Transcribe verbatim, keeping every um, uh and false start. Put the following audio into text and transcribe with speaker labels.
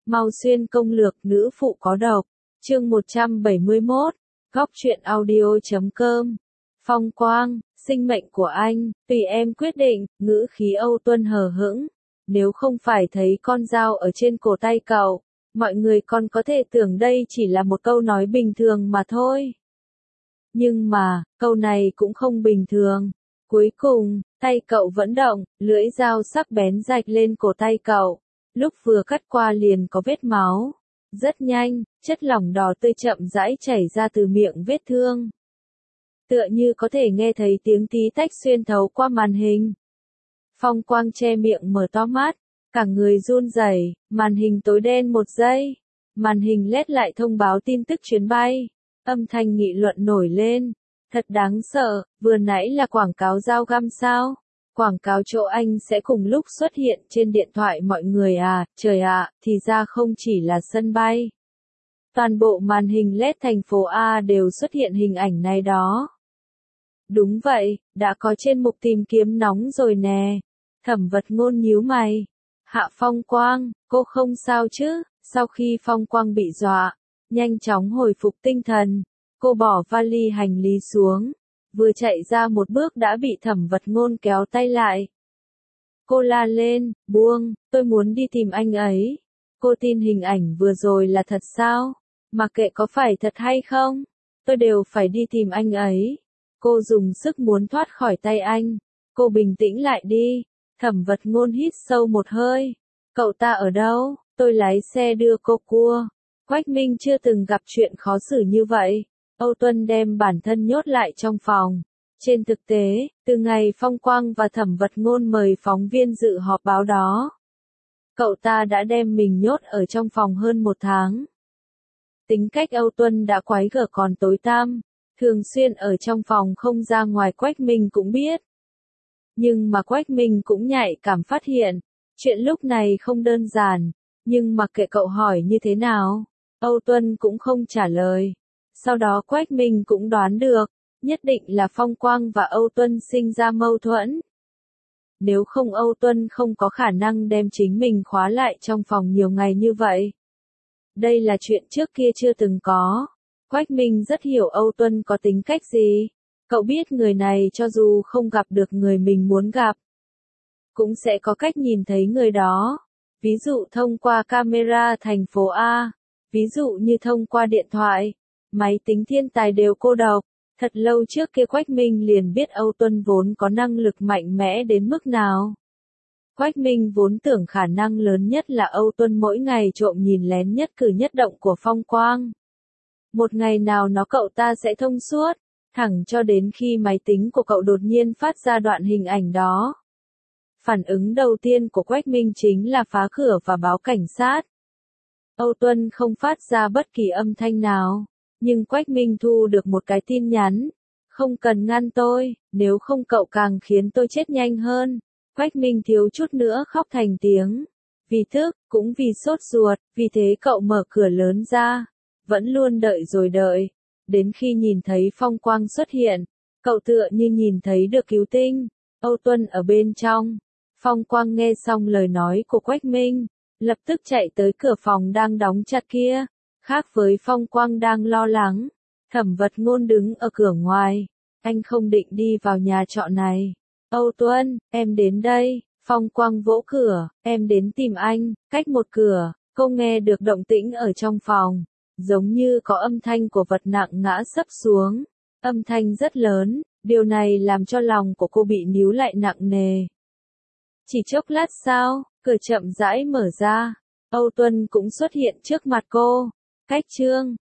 Speaker 1: Mau xuyên công lược nữ phụ có độc. Chương một trăm bảy mươi mốt. Góc truyện audio chấm com. Phong Quang, sinh mệnh của anh, tùy em quyết định, ngữ khí Âu Tuân hờ hững. Nếu không phải thấy con dao ở trên cổ tay cậu, mọi người còn có thể tưởng đây chỉ là một câu nói bình thường mà thôi. Nhưng mà, câu này cũng không bình thường. Cuối cùng, tay cậu vẫn động, lưỡi dao sắc bén rạch lên cổ tay cậu. Lúc vừa cắt qua liền có vết máu. Rất nhanh, chất lỏng đỏ tươi chậm rãi chảy ra từ miệng vết thương. Tựa như có thể nghe thấy tiếng tí tách xuyên thấu qua màn hình. Phong Quang che miệng mở to mắt, cả người run rẩy, màn hình tối đen một giây. Màn hình led lại thông báo tin tức chuyến bay. Âm thanh nghị luận nổi lên. Thật đáng sợ, vừa nãy là quảng cáo dao găm sao? Quảng cáo chỗ anh sẽ cùng lúc xuất hiện trên điện thoại mọi người à, trời ạ, thì ra không chỉ là sân bay. Toàn bộ màn hình led thành phố A đều xuất hiện hình ảnh này đó. Đúng vậy, đã có trên mục tìm kiếm nóng rồi nè. Thẩm Vật Ngôn nhíu mày. Hạ Phong Quang, cô không sao chứ? Sau khi Phong Quang bị dọa, nhanh chóng hồi phục tinh thần, cô bỏ vali hành lý xuống. Vừa chạy ra một bước đã bị Thẩm Vật Ngôn kéo tay lại. Cô la lên, buông, tôi muốn đi tìm anh ấy. Cô tin hình ảnh vừa rồi là thật sao? Mà kệ có phải thật hay không? Tôi đều phải đi tìm anh ấy. Cô dùng sức muốn thoát khỏi tay anh. Cô bình tĩnh lại đi. Thẩm Vật Ngôn hít sâu một hơi. Cậu ta ở đâu? Tôi lái xe đưa cô cua. Quách Minh chưa từng gặp chuyện khó xử như vậy. Âu Tuân đem bản thân nhốt lại trong phòng. Trên thực tế, từ ngày Phong Quang và Thẩm Vật Ngôn mời phóng viên dự họp báo đó, cậu ta đã đem mình nhốt ở trong phòng hơn một tháng. Tính cách Âu Tuân đã quái gở còn tối tăm, thường xuyên ở trong phòng không ra ngoài. Quách Minh cũng biết. Nhưng mà Quách Minh cũng nhạy cảm phát hiện, chuyện lúc này không đơn giản, nhưng mặc kệ cậu hỏi như thế nào, Âu Tuân cũng không trả lời. Sau đó Quách Minh cũng đoán được, nhất định là Phong Quang và Âu Tuân sinh ra mâu thuẫn. Nếu không Âu Tuân không có khả năng đem chính mình khóa lại trong phòng nhiều ngày như vậy. Đây là chuyện trước kia chưa từng có. Quách Minh rất hiểu Âu Tuân có tính cách gì. Cậu biết người này cho dù không gặp được người mình muốn gặp, cũng sẽ có cách nhìn thấy người đó. Ví dụ thông qua camera thành phố A, ví dụ như thông qua điện thoại. Máy tính thiên tài đều cô độc. Thật lâu trước kia Quách Minh liền biết Âu Tuân vốn có năng lực mạnh mẽ đến mức nào. Quách Minh vốn tưởng khả năng lớn nhất là Âu Tuân mỗi ngày trộm nhìn lén nhất cử nhất động của Phong Quang. Một ngày nào nó cậu ta sẽ thông suốt, thẳng cho đến khi máy tính của cậu đột nhiên phát ra đoạn hình ảnh đó. Phản ứng đầu tiên của Quách Minh chính là phá cửa và báo cảnh sát. Âu Tuân không phát ra bất kỳ âm thanh nào. Nhưng Quách Minh thu được một cái tin nhắn. Không cần ngăn tôi, nếu không cậu càng khiến tôi chết nhanh hơn. Quách Minh thiếu chút nữa khóc thành tiếng. Vì tức, cũng vì sốt ruột, vì thế cậu mở cửa lớn ra. Vẫn luôn đợi rồi đợi. Đến khi nhìn thấy Phong Quang xuất hiện, cậu tựa như nhìn thấy được cứu tinh. Âu Tuân ở bên trong. Phong Quang nghe xong lời nói của Quách Minh, lập tức chạy tới cửa phòng đang đóng chặt kia. Khác với Phong Quang đang lo lắng, Thẩm Vật Ngôn đứng ở cửa ngoài. Anh không định đi vào nhà trọ này. Âu Tuân, em đến đây. Phong Quang vỗ cửa, em đến tìm anh. Cách một cửa, cô nghe được động tĩnh ở trong phòng. Giống như có âm thanh của vật nặng ngã sấp xuống. Âm thanh rất lớn, điều này làm cho lòng của cô bị níu lại nặng nề. Chỉ chốc lát sau, cửa chậm rãi mở ra. Âu Tuân cũng xuất hiện trước mặt cô. Cách chương